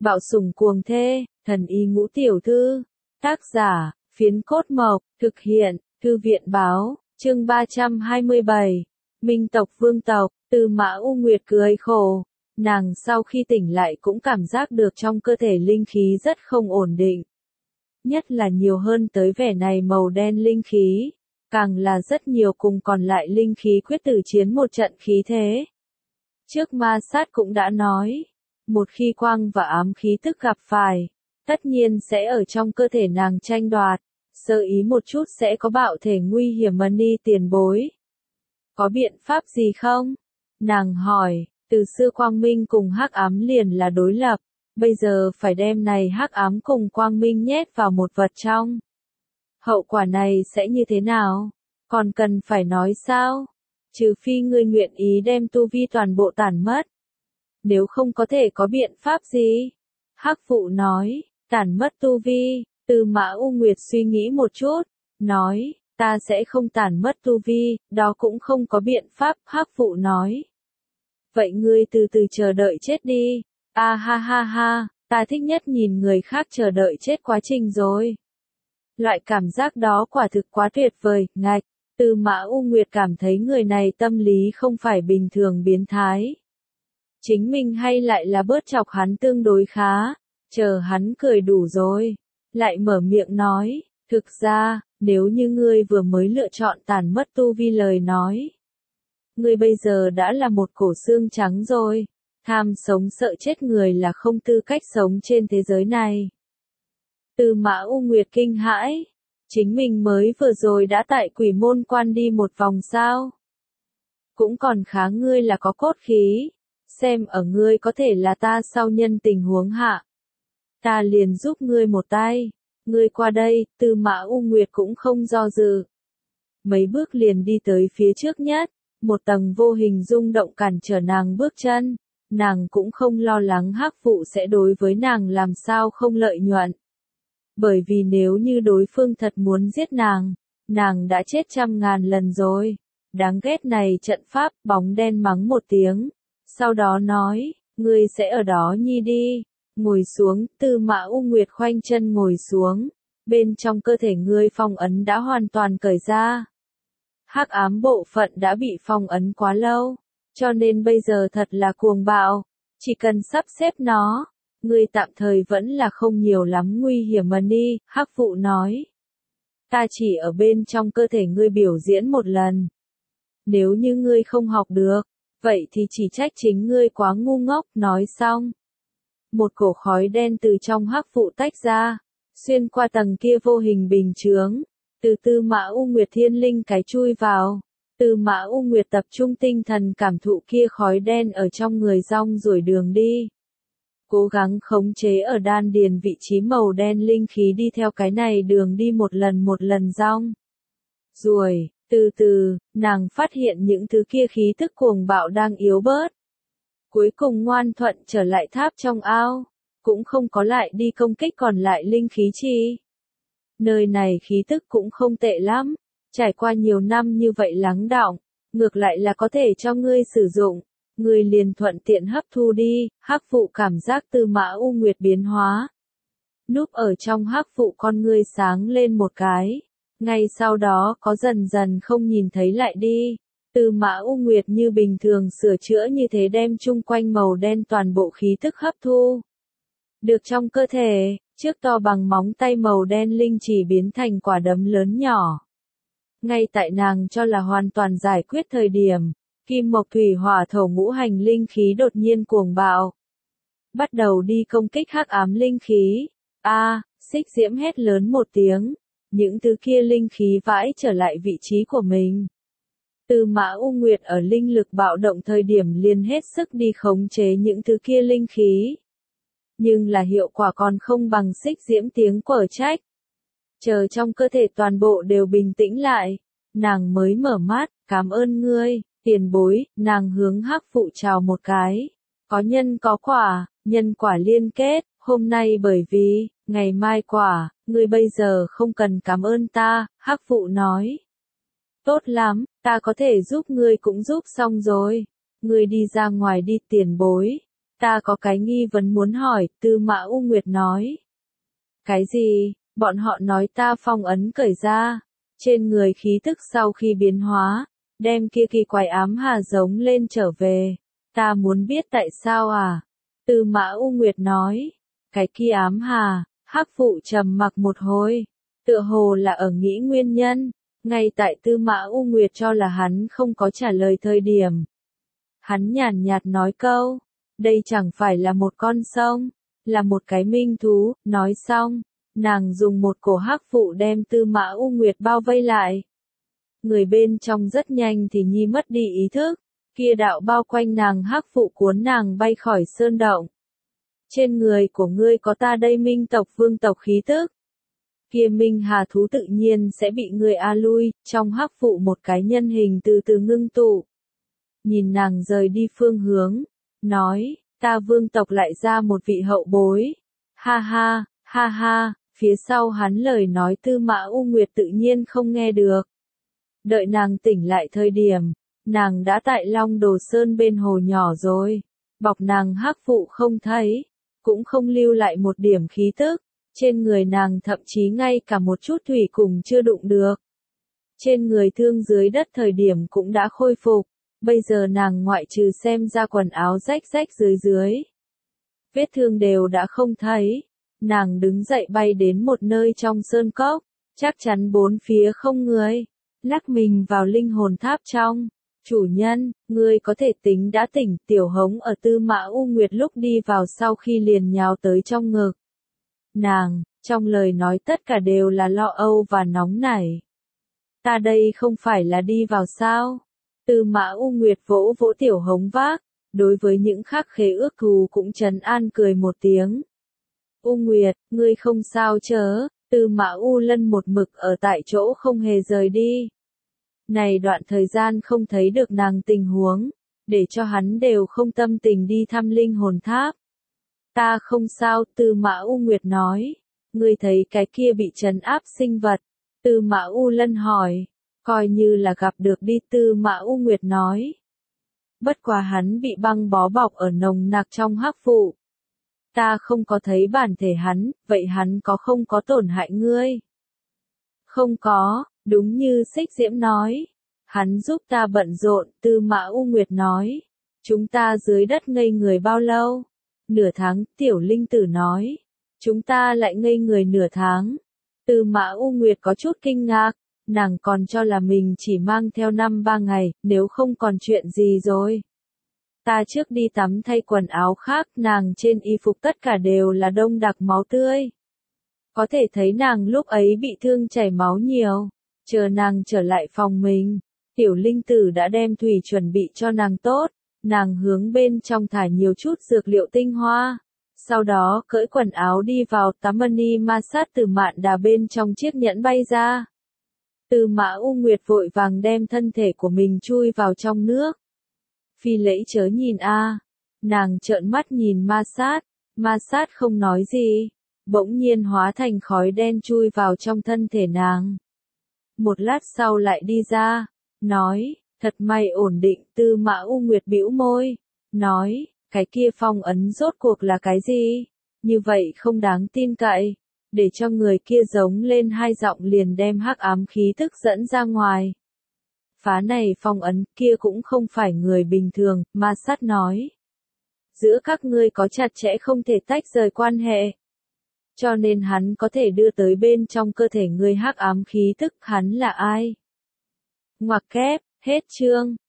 Bạo sủng cuồng thê, thần y ngũ tiểu thư. Tác giả, Phiến Cốt Mộc, thực hiện, Thư viện báo, chương 327. Minh tộc vương tộc, Tư Mã U Nguyệt cười khổ. Nàng sau khi tỉnh lại cũng cảm giác được trong cơ thể linh khí rất không ổn định. Nhất là nhiều hơn tới vẻ này màu đen linh khí, càng là rất nhiều cùng còn lại linh khí quyết tử chiến một trận khí thế. Trước ma sát cũng đã nói, một khi quang và ám khí tức gặp phải, tất nhiên sẽ ở trong cơ thể nàng tranh đoạt, sơ ý một chút sẽ có bạo thể nguy hiểm. Ni tiền bối, có biện pháp gì không? Nàng hỏi, từ xưa quang minh cùng hắc ám liền là đối lập, bây giờ phải đem này hắc ám cùng quang minh nhét vào một vật trong. Hậu quả này sẽ như thế nào? Còn cần phải nói sao? Trừ phi ngươi nguyện ý đem tu vi toàn bộ tản mất. Nếu không có thể có biện pháp gì? Hắc Phụ nói, tản mất tu vi. Tư Mã U Nguyệt suy nghĩ một chút, nói, ta sẽ không tản mất tu vi, đó cũng không có biện pháp. Hắc Phụ nói, vậy ngươi từ từ chờ đợi chết đi. A ha ha ha, ta thích nhất nhìn người khác chờ đợi chết quá trình rồi. Loại cảm giác đó quả thực quá tuyệt vời. Ngạch, Tư Mã U Nguyệt cảm thấy người này tâm lý không phải bình thường biến thái. Chính mình hay lại là bớt chọc hắn tương đối khá, chờ hắn cười đủ rồi. Lại mở miệng nói, thực ra, nếu như ngươi vừa mới lựa chọn tàn mất tu vi lời nói. Ngươi bây giờ đã là một cổ xương trắng rồi, tham sống sợ chết người là không tư cách sống trên thế giới này. Tư Mã U Nguyệt kinh hãi, chính mình mới vừa rồi đã tại Quỷ Môn Quan đi một vòng sao. Cũng còn khá ngươi là có cốt khí, xem ở ngươi có thể là ta sau nhân tình huống hạ. Ta liền giúp ngươi một tay, ngươi qua đây. Tư Mã U Nguyệt cũng không do dự. Mấy bước liền đi tới phía trước nhất, một tầng vô hình rung động cản trở nàng bước chân, nàng cũng không lo lắng Hắc Phụ sẽ đối với nàng làm sao không lợi nhuận. Bởi vì nếu như đối phương thật muốn giết nàng đã chết trăm ngàn lần rồi. Đáng ghét này trận pháp. Bóng đen mắng một tiếng, sau đó nói, ngươi sẽ ở đó nhi đi. Ngồi xuống. Tư Mã U Nguyệt khoanh chân ngồi xuống, bên trong cơ thể ngươi phong ấn đã hoàn toàn cởi ra. Hắc ám bộ phận đã bị phong ấn quá lâu, cho nên bây giờ thật là cuồng bạo, chỉ cần sắp xếp nó, ngươi tạm thời vẫn là không nhiều lắm nguy hiểm. Ni, Hắc Phụ nói, ta chỉ ở bên trong cơ thể ngươi biểu diễn một lần. Nếu như ngươi không học được, vậy thì chỉ trách chính ngươi quá ngu ngốc. Nói xong, một cổ khói đen từ trong Hắc Phụ tách ra, xuyên qua tầng kia vô hình bình chướng, từ Tư Mã U Nguyệt thiên linh cái chui vào. Tư Mã U Nguyệt tập trung tinh thần cảm thụ kia khói đen ở trong người rong ruổi đường đi. Cố gắng khống chế ở đan điền vị trí màu đen linh khí đi theo cái này đường đi một lần rong ruổi. Từ từ, nàng phát hiện những thứ kia khí tức cuồng bạo đang yếu bớt. Cuối cùng ngoan thuận trở lại tháp trong ao, cũng không có lại đi công kích còn lại linh khí chi. Nơi này khí tức cũng không tệ lắm, trải qua nhiều năm như vậy lắng đọng, ngược lại là có thể cho ngươi sử dụng, ngươi liền thuận tiện hấp thu đi. Hắc Phụ cảm giác Tư Mã U Nguyệt biến hóa. Núp ở trong Hắc Phụ con ngươi sáng lên một cái, ngay sau đó có dần dần không nhìn thấy lại đi. Tư Mã U Nguyệt như bình thường sửa chữa như thế đem chung quanh màu đen toàn bộ khí tức hấp thu được trong cơ thể. Trước to bằng móng tay màu đen linh chỉ biến thành quả đấm lớn nhỏ. Ngay tại nàng cho là hoàn toàn giải quyết thời điểm, kim mộc thủy hỏa thổ ngũ hành linh khí đột nhiên cuồng bạo, bắt đầu đi công kích hắc ám linh khí. Xích Diễm hét lớn một tiếng, những thứ kia linh khí vãi trở lại vị trí của mình. Tư Mã U Nguyệt ở linh lực bạo động thời điểm liền hết sức đi khống chế những thứ kia linh khí. Nhưng là hiệu quả còn không bằng Xích Diễm tiếng quở trách. Chờ trong cơ thể toàn bộ đều bình tĩnh lại, nàng mới mở mắt. Cảm ơn ngươi, tiền bối. Nàng hướng Hắc Phụ chào một cái. Có nhân có quả, nhân quả liên kết. Hôm nay bởi vì, ngày mai quả, ngươi bây giờ không cần cảm ơn ta. Hắc Phụ nói, tốt lắm, ta có thể giúp ngươi cũng giúp xong rồi. Ngươi đi ra ngoài đi tiền bối. Ta có cái nghi vấn muốn hỏi, Tư Mã U Nguyệt nói. Cái gì? Bọn họ nói ta phong ấn cởi ra. Trên người khí tức sau khi biến hóa, đem kia kỳ quái ám hà giống lên trở về. Ta muốn biết tại sao à? Tư Mã U Nguyệt nói. Cái kia ám hà, Hắc Phụ trầm mặc một hồi. Tựa hồ là ở nghĩ nguyên nhân. Ngay tại Tư Mã U Nguyệt cho là hắn không có trả lời thời điểm. Hắn nhàn nhạt nói câu. Đây chẳng phải là một con sông, là một cái minh thú. Nói xong, nàng dùng một cổ hắc phụ đem Tư Mã U Nguyệt bao vây lại. Người bên trong rất nhanh thì nhi mất đi ý thức, kia đạo bao quanh nàng hắc phụ cuốn nàng bay khỏi sơn động. Trên người của ngươi có ta đây minh tộc vương tộc khí tức. Kia minh hà thú tự nhiên sẽ bị ngươi a lui, trong hắc phụ một cái nhân hình từ từ ngưng tụ. Nhìn nàng rời đi phương hướng, nói, ta vương tộc lại ra một vị hậu bối. Ha ha, phía sau hắn lời nói Tư Mã U Nguyệt tự nhiên không nghe được. Đợi nàng tỉnh lại thời điểm, nàng đã tại Long Đồ Sơn bên hồ nhỏ rồi. Bọc nàng hắc phụ không thấy, cũng không lưu lại một điểm khí tức. Trên người nàng thậm chí ngay cả một chút thủy cùng chưa đụng được. Trên người thương dưới đất thời điểm cũng đã khôi phục. Bây giờ nàng ngoại trừ xem ra quần áo rách rách dưới. Vết thương đều đã không thấy. Nàng đứng dậy bay đến một nơi trong sơn cốc. Chắc chắn bốn phía không người. Lắc mình vào linh hồn tháp trong. Chủ nhân, ngươi có thể tính đã tỉnh. Tiểu Hống ở Tư Mã U Nguyệt lúc đi vào sau khi liền nhào tới trong ngực. Nàng, trong lời nói tất cả đều là lo âu và nóng nảy. Ta đây không phải là đi vào sao? Tư Mã U Nguyệt vỗ vỗ Tiểu Hống vác, đối với những khắc khế ước thù cũng trấn an cười một tiếng. U Nguyệt, ngươi không sao chớ? Tư Mã U Lân một mực ở tại chỗ không hề rời đi. Này đoạn thời gian không thấy được nàng tình huống, để cho hắn đều không tâm tình đi thăm linh hồn tháp. Ta không sao, Tư Mã U Nguyệt nói. Ngươi thấy cái kia bị trấn áp sinh vật? Tư Mã U Lân hỏi. Coi như là gặp được đi, Tư Mã U Nguyệt nói. Bất quá hắn bị băng bó bọc ở nồng nặc trong hắc phụ. Ta không có thấy bản thể hắn, vậy hắn có không có tổn hại ngươi? Không có, đúng như Xích Diễm nói. Hắn giúp ta bận rộn, Tư Mã U Nguyệt nói. Chúng ta dưới đất ngây người bao lâu? Nửa tháng, Tiểu Linh Tử nói. Chúng ta lại ngây người nửa tháng. Tư Mã U Nguyệt có chút kinh ngạc. Nàng còn cho là mình chỉ mang theo 5-3 ngày, nếu không còn chuyện gì rồi. Ta trước đi tắm thay quần áo khác, nàng trên y phục tất cả đều là đông đặc máu tươi. Có thể thấy nàng lúc ấy bị thương chảy máu nhiều. Chờ nàng trở lại phòng mình, Tiểu Linh Tử đã đem thủy chuẩn bị cho nàng tốt. Nàng hướng bên trong thả nhiều chút dược liệu tinh hoa. Sau đó cởi quần áo đi vào tắm mani ma sát từ mạn đà bên trong chiếc nhẫn bay ra. Tư Mã U Nguyệt vội vàng đem thân thể của mình chui vào trong nước. Phi Lễ chớ nhìn a. Nàng trợn mắt nhìn ma sát không nói gì. Bỗng nhiên hóa thành khói đen chui vào trong thân thể nàng. Một lát sau lại đi ra, nói, thật may ổn định. Tư Mã U Nguyệt bĩu môi, nói, cái kia phong ấn rốt cuộc là cái gì? Như vậy không đáng tin cậy. Để cho người kia giống lên hai giọng liền đem hắc ám khí tức dẫn ra ngoài. Phá này phong ấn kia cũng không phải người bình thường, ma sát nói. Giữa các ngươi có chặt chẽ không thể tách rời quan hệ. Cho nên hắn có thể đưa tới bên trong cơ thể ngươi hắc ám khí tức, hắn là ai? Ngoặc kép, hết chương.